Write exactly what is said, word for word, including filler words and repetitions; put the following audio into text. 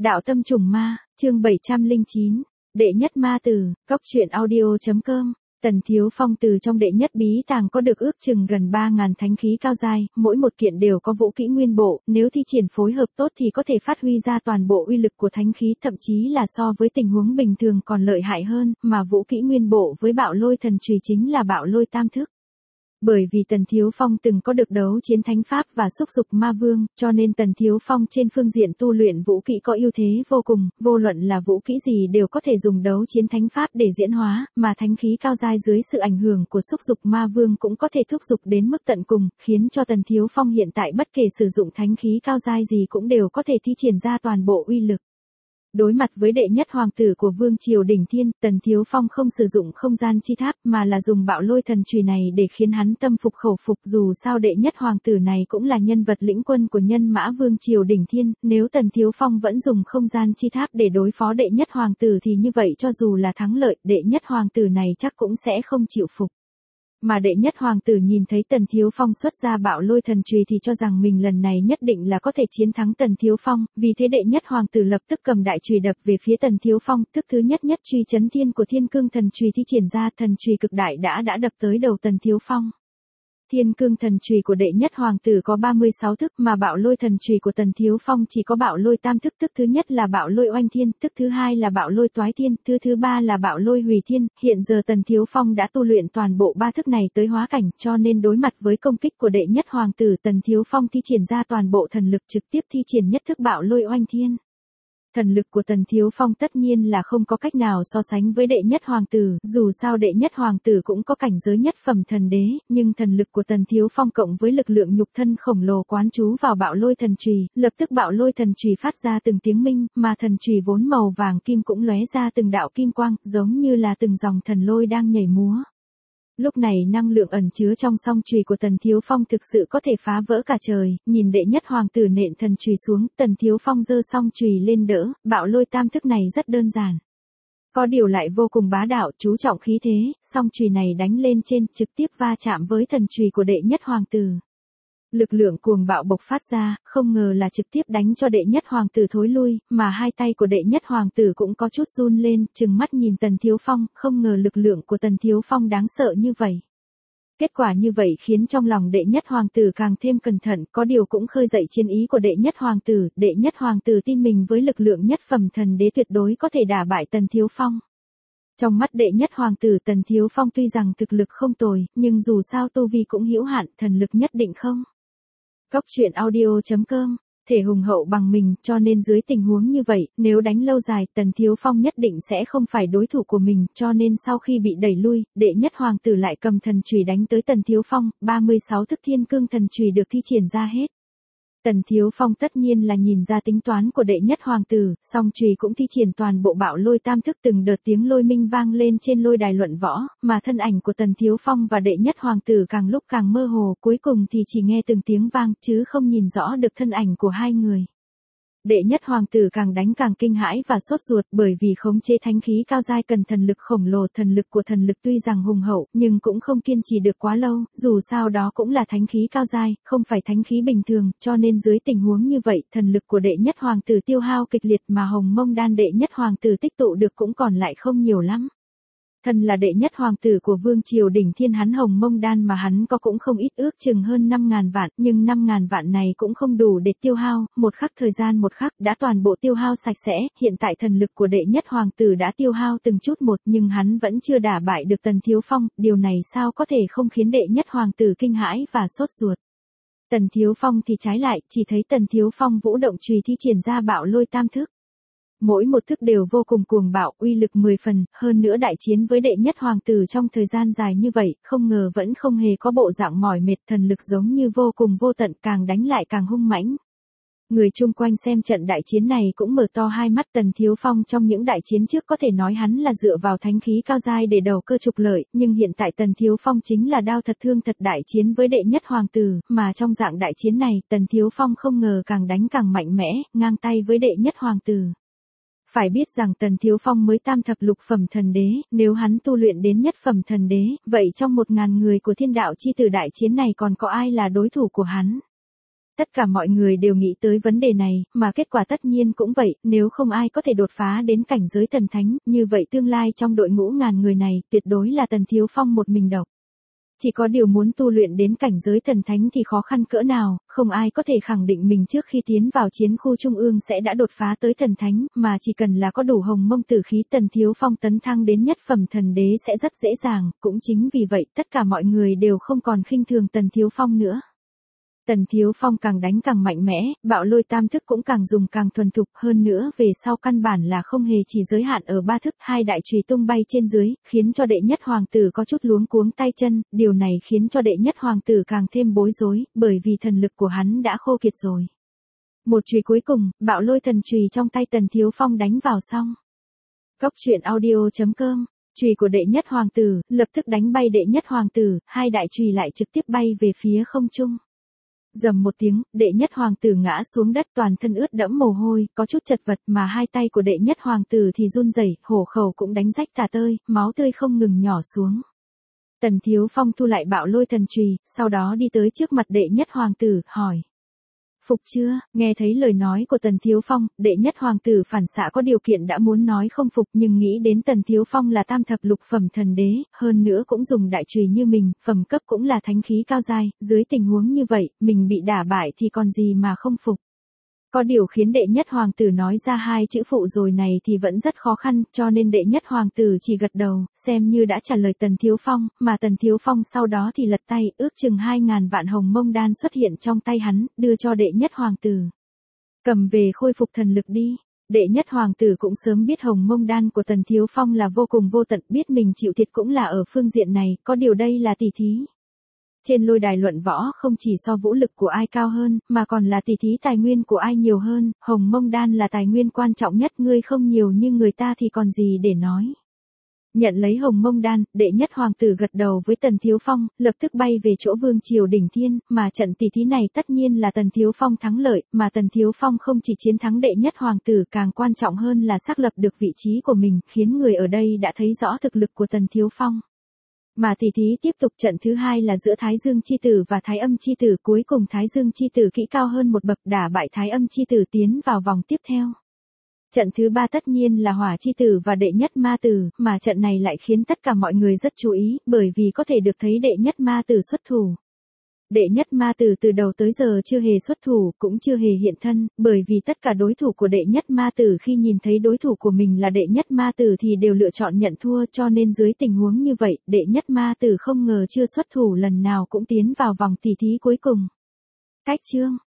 Đạo tâm trùng ma, chương bảy trăm lẻ chín, đệ nhất ma tử, cóc truyện audio.com. Tần Thiếu Phong từ trong đệ nhất bí tàng có được ước chừng gần ba ngàn thánh khí cao giai, mỗi một kiện đều có vũ kỹ nguyên bộ, nếu thi triển phối hợp tốt thì có thể phát huy ra toàn bộ uy lực của thánh khí, thậm chí là so với tình huống bình thường còn lợi hại hơn, mà vũ kỹ nguyên bộ với bạo lôi thần chùy chính là bạo lôi tam thức. Bởi vì Tần Thiếu Phong từng có được đấu chiến thánh pháp và xúc dục ma vương, cho nên Tần Thiếu Phong trên phương diện tu luyện vũ kỹ có ưu thế vô cùng, vô luận là vũ kỹ gì đều có thể dùng đấu chiến thánh pháp để diễn hóa, mà thánh khí cao giai dưới sự ảnh hưởng của xúc dục ma vương cũng có thể thúc dục đến mức tận cùng, khiến cho Tần Thiếu Phong hiện tại bất kể sử dụng thánh khí cao giai gì cũng đều có thể thi triển ra toàn bộ uy lực. Đối mặt với đệ nhất hoàng tử của Vương Triều Đỉnh Thiên, Tần Thiếu Phong không sử dụng không gian chi tháp mà là dùng bạo lôi thần chùy này để khiến hắn tâm phục khẩu phục, dù sao đệ nhất hoàng tử này cũng là nhân vật lĩnh quân của nhân mã Vương Triều Đỉnh Thiên, nếu Tần Thiếu Phong vẫn dùng không gian chi tháp để đối phó đệ nhất hoàng tử thì như vậy cho dù là thắng lợi, đệ nhất hoàng tử này chắc cũng sẽ không chịu phục. Mà đệ nhất hoàng tử nhìn thấy Tần Thiếu Phong xuất ra bạo lôi thần chùy thì cho rằng mình lần này nhất định là có thể chiến thắng Tần Thiếu Phong, vì thế đệ nhất hoàng tử lập tức cầm đại chùy đập về phía Tần Thiếu Phong, thức thứ nhất nhất chùy chấn thiên của Thiên Cương thần chùy thi triển ra, thần chùy cực đại đã đã đập tới đầu Tần Thiếu Phong. Thiên Cương thần chùy của đệ nhất hoàng tử có ba mươi sáu thức, mà bạo lôi thần chùy của Tần Thiếu Phong chỉ có bạo lôi tam thức, thức thứ nhất là bạo lôi oanh thiên, thức thứ hai là bạo lôi toái thiên, thứ thứ ba là bạo lôi hủy thiên. Hiện giờ Tần Thiếu Phong đã tu luyện toàn bộ ba thức này tới hóa cảnh, cho nên đối mặt với công kích của đệ nhất hoàng tử, Tần Thiếu Phong thi triển ra toàn bộ thần lực, trực tiếp thi triển nhất thức bạo lôi oanh thiên. Thần lực của Tần Thiếu Phong tất nhiên là không có cách nào so sánh với đệ nhất hoàng tử, dù sao đệ nhất hoàng tử cũng có cảnh giới nhất phẩm thần đế, nhưng thần lực của Tần Thiếu Phong cộng với lực lượng nhục thân khổng lồ quán trú vào bạo lôi thần chùy, lập tức bạo lôi thần chùy phát ra từng tiếng minh, mà thần chùy vốn màu vàng kim cũng lóe ra từng đạo kim quang, giống như là từng dòng thần lôi đang nhảy múa. Lúc này năng lượng ẩn chứa trong song chùy của Tần Thiếu Phong thực sự có thể phá vỡ cả trời, nhìn đệ nhất hoàng tử nện thần chùy xuống, Tần Thiếu Phong giơ song chùy lên đỡ, bạo lôi tam thức này rất đơn giản. Có điều lại vô cùng bá đạo, chú trọng khí thế, song chùy này đánh lên trên, trực tiếp va chạm với thần chùy của đệ nhất hoàng tử. Lực lượng cuồng bạo bộc phát ra, không ngờ là trực tiếp đánh cho đệ nhất hoàng tử thối lui, mà hai tay của đệ nhất hoàng tử cũng có chút run lên, trừng mắt nhìn Tần Thiếu Phong, không ngờ lực lượng của Tần Thiếu Phong đáng sợ như vậy. Kết quả như vậy khiến trong lòng đệ nhất hoàng tử càng thêm cẩn thận, có điều cũng khơi dậy chiến ý của đệ nhất hoàng tử, đệ nhất hoàng tử tin mình với lực lượng nhất phẩm thần đế tuyệt đối có thể đả bại Tần Thiếu Phong. Trong mắt đệ nhất hoàng tử Tần Thiếu Phong tuy rằng thực lực không tồi, nhưng dù sao tu vi cũng hữu hạn, thần lực nhất định không. Cóc truyện audio.com, thể hùng hậu bằng mình, cho nên dưới tình huống như vậy, nếu đánh lâu dài, Tần Thiếu Phong nhất định sẽ không phải đối thủ của mình, cho nên sau khi bị đẩy lui, đệ nhất hoàng tử lại cầm thần chùy đánh tới Tần Thiếu Phong, ba mươi sáu thức Thiên Cương thần chùy được thi triển ra hết. Tần Thiếu Phong tất nhiên là nhìn ra tính toán của đệ nhất hoàng tử, song chùy cũng thi triển toàn bộ bạo lôi tam thức, từng đợt tiếng lôi minh vang lên trên lôi đài luận võ, mà thân ảnh của Tần Thiếu Phong và đệ nhất hoàng tử càng lúc càng mơ hồ, cuối cùng thì chỉ nghe từng tiếng vang, chứ không nhìn rõ được thân ảnh của hai người. Đệ nhất hoàng tử càng đánh càng kinh hãi và sốt ruột, bởi vì khống chế thánh khí cao giai cần thần lực khổng lồ, thần lực của thần lực tuy rằng hùng hậu, nhưng cũng không kiên trì được quá lâu, dù sao đó cũng là thánh khí cao giai, không phải thánh khí bình thường, cho nên dưới tình huống như vậy, thần lực của đệ nhất hoàng tử tiêu hao kịch liệt, mà hồng mông đan đệ nhất hoàng tử tích tụ được cũng còn lại không nhiều lắm. Thân là đệ nhất hoàng tử của Vương Triều Đỉnh Thiên, hắn hồng mông đan mà hắn có cũng không ít, ước chừng hơn năm ngàn vạn, nhưng năm ngàn vạn này cũng không đủ để tiêu hao, một khắc thời gian một khắc đã toàn bộ tiêu hao sạch sẽ, hiện tại thần lực của đệ nhất hoàng tử đã tiêu hao từng chút một, nhưng hắn vẫn chưa đả bại được Tần Thiếu Phong, điều này sao có thể không khiến đệ nhất hoàng tử kinh hãi và sốt ruột. Tần Thiếu Phong thì trái lại, chỉ thấy Tần Thiếu Phong vũ động chùy thi triển ra bạo lôi tam thức. Mỗi một thức đều vô cùng cuồng bạo, uy lực mười phần, hơn nữa đại chiến với đệ nhất hoàng tử trong thời gian dài như vậy, không ngờ vẫn không hề có bộ dạng mỏi mệt, thần lực giống như vô cùng vô tận, càng đánh lại càng hung mãnh. Người chung quanh xem trận đại chiến này cũng mở to hai mắt. Tần Thiếu Phong trong những đại chiến trước có thể nói hắn là dựa vào thánh khí cao giai để đầu cơ trục lợi, nhưng hiện tại Tần Thiếu Phong chính là đao thật thương thật đại chiến với đệ nhất hoàng tử, mà trong dạng đại chiến này, Tần Thiếu Phong không ngờ càng đánh càng mạnh mẽ, ngang tay với đệ nhất hoàng tử. Phải biết rằng Tần Thiếu Phong mới tam thập lục phẩm thần đế, nếu hắn tu luyện đến nhất phẩm thần đế, vậy trong một ngàn người của thiên đạo chi tử đại chiến này còn có ai là đối thủ của hắn? Tất cả mọi người đều nghĩ tới vấn đề này, mà kết quả tất nhiên cũng vậy, nếu không ai có thể đột phá đến cảnh giới thần thánh, như vậy tương lai trong đội ngũ ngàn người này, tuyệt đối là Tần Thiếu Phong một mình độc. Chỉ có điều muốn tu luyện đến cảnh giới thần thánh thì khó khăn cỡ nào, không ai có thể khẳng định mình trước khi tiến vào chiến khu trung ương sẽ đã đột phá tới thần thánh, mà chỉ cần là có đủ hồng mông tử khí Tần Thiếu Phong tấn thăng đến nhất phẩm thần đế sẽ rất dễ dàng, cũng chính vì vậy tất cả mọi người đều không còn khinh thường Tần Thiếu Phong nữa. Tần Thiếu Phong càng đánh càng mạnh mẽ, bạo lôi tam thức cũng càng dùng càng thuần thục, hơn nữa về sau căn bản là không hề chỉ giới hạn ở ba thức, hai đại chùy tung bay trên dưới, khiến cho đệ nhất hoàng tử có chút luống cuống tay chân, điều này khiến cho đệ nhất hoàng tử càng thêm bối rối, bởi vì thần lực của hắn đã khô kiệt rồi. Một chùy cuối cùng, bạo lôi thần chùy trong tay Tần Thiếu Phong đánh vào xong. Góc truyện audio chấm com. Chùy của đệ nhất hoàng tử, lập tức đánh bay đệ nhất hoàng tử, hai đại chùy lại trực tiếp bay về phía không trung. Rầm một tiếng, đệ nhất hoàng tử ngã xuống đất toàn thân ướt đẫm mồ hôi, có chút chật vật mà hai tay của đệ nhất hoàng tử thì run rẩy, hổ khẩu cũng đánh rách tả tơi, máu tươi không ngừng nhỏ xuống. Tần Thiếu Phong thu lại bạo lôi thần chùy, sau đó đi tới trước mặt đệ nhất hoàng tử, hỏi. Phục chưa? Nghe thấy lời nói của Tần Thiếu Phong, đệ nhất hoàng tử phản xạ có điều kiện đã muốn nói không phục nhưng nghĩ đến Tần Thiếu Phong là tam thập lục phẩm thần đế, hơn nữa cũng dùng đại chùy như mình, phẩm cấp cũng là thánh khí cao giai, dưới tình huống như vậy, mình bị đả bại thì còn gì mà không phục. Có điều khiến đệ nhất hoàng tử nói ra hai chữ phụ rồi này thì vẫn rất khó khăn, cho nên đệ nhất hoàng tử chỉ gật đầu, xem như đã trả lời Tần Thiếu Phong, mà Tần Thiếu Phong sau đó thì lật tay, ước chừng hai ngàn vạn hồng mông đan xuất hiện trong tay hắn, đưa cho đệ nhất hoàng tử. Cầm về khôi phục thần lực đi. Đệ nhất hoàng tử cũng sớm biết hồng mông đan của Tần Thiếu Phong là vô cùng vô tận, biết mình chịu thiệt cũng là ở phương diện này, có điều đây là tỷ thí. Trên lôi đài luận võ không chỉ so vũ lực của ai cao hơn, mà còn là tỷ thí tài nguyên của ai nhiều hơn, hồng mông đan là tài nguyên quan trọng nhất, ngươi không nhiều nhưng người ta thì còn gì để nói. Nhận lấy hồng mông đan, đệ nhất hoàng tử gật đầu với Tần Thiếu Phong, lập tức bay về chỗ vương triều đỉnh thiên, mà trận tỷ thí này tất nhiên là Tần Thiếu Phong thắng lợi, mà Tần Thiếu Phong không chỉ chiến thắng đệ nhất hoàng tử, càng quan trọng hơn là xác lập được vị trí của mình, khiến người ở đây đã thấy rõ thực lực của Tần Thiếu Phong. Mà tỷ thí tiếp tục, trận thứ hai là giữa Thái Dương chi tử và Thái Âm chi tử, cuối cùng Thái Dương chi tử kỹ cao hơn một bậc đả bại Thái Âm chi tử tiến vào vòng tiếp theo. Trận thứ ba tất nhiên là Hỏa chi tử và đệ nhất ma tử, mà trận này lại khiến tất cả mọi người rất chú ý, bởi vì có thể được thấy đệ nhất ma tử xuất thủ. Đệ nhất ma tử từ đầu tới giờ chưa hề xuất thủ, cũng chưa hề hiện thân, bởi vì tất cả đối thủ của đệ nhất ma tử khi nhìn thấy đối thủ của mình là đệ nhất ma tử thì đều lựa chọn nhận thua, cho nên dưới tình huống như vậy, đệ nhất ma tử không ngờ chưa xuất thủ lần nào cũng tiến vào vòng tỷ thí cuối cùng. Cách chương